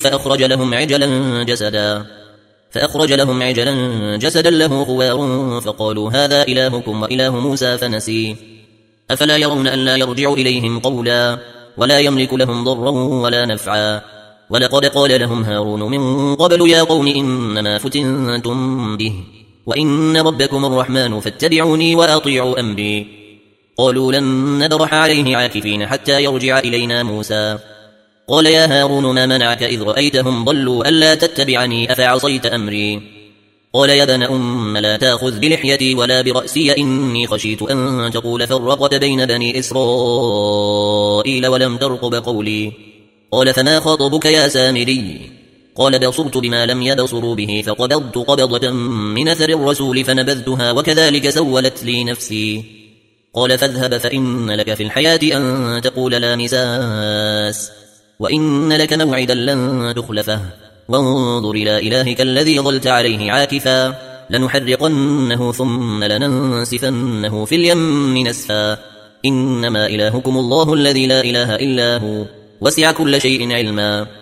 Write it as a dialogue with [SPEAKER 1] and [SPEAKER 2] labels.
[SPEAKER 1] فأخرج لهم عجلا جسدا له خوار فقالوا هذا إلهكم وإله موسى فنسي أفلا يرون أن لا يرجع إليهم قولا ولا يملك لهم ضرا ولا نفعا ولقد قال لهم هارون من قبل يا قوم إنما فتنتم به وإن ربكم الرحمن فاتبعوني وأطيعوا أمري قالوا لن نبرح عليه عاكفين حتى يرجع إلينا موسى قال يا هارون ما منعك إذ رأيتهم ضلوا ألا تتبعني أفعصيت أمري قال يا ابن أم لا تأخذ بلحيتي ولا برأسي إني خشيت أن تقول فرقت بين بني إسرائيل ولم ترقب قولي قال فما خطبك يا سامري قال بصرت بما لم يبصروا به فقبضت قبضة من أثر الرسول فنبذتها وكذلك سولت لي نفسي قال فاذهب فإن لك في الحياة أن تقول لا مساس وإن لك موعدا لن تخلفه وانظر إلى إلهك الذي ظلت عليه عاكفا لنحرقنه ثم لننسفنه في اليم نسفا إنما إلهكم الله الذي لا إله إلا هو وسع كل شيء علما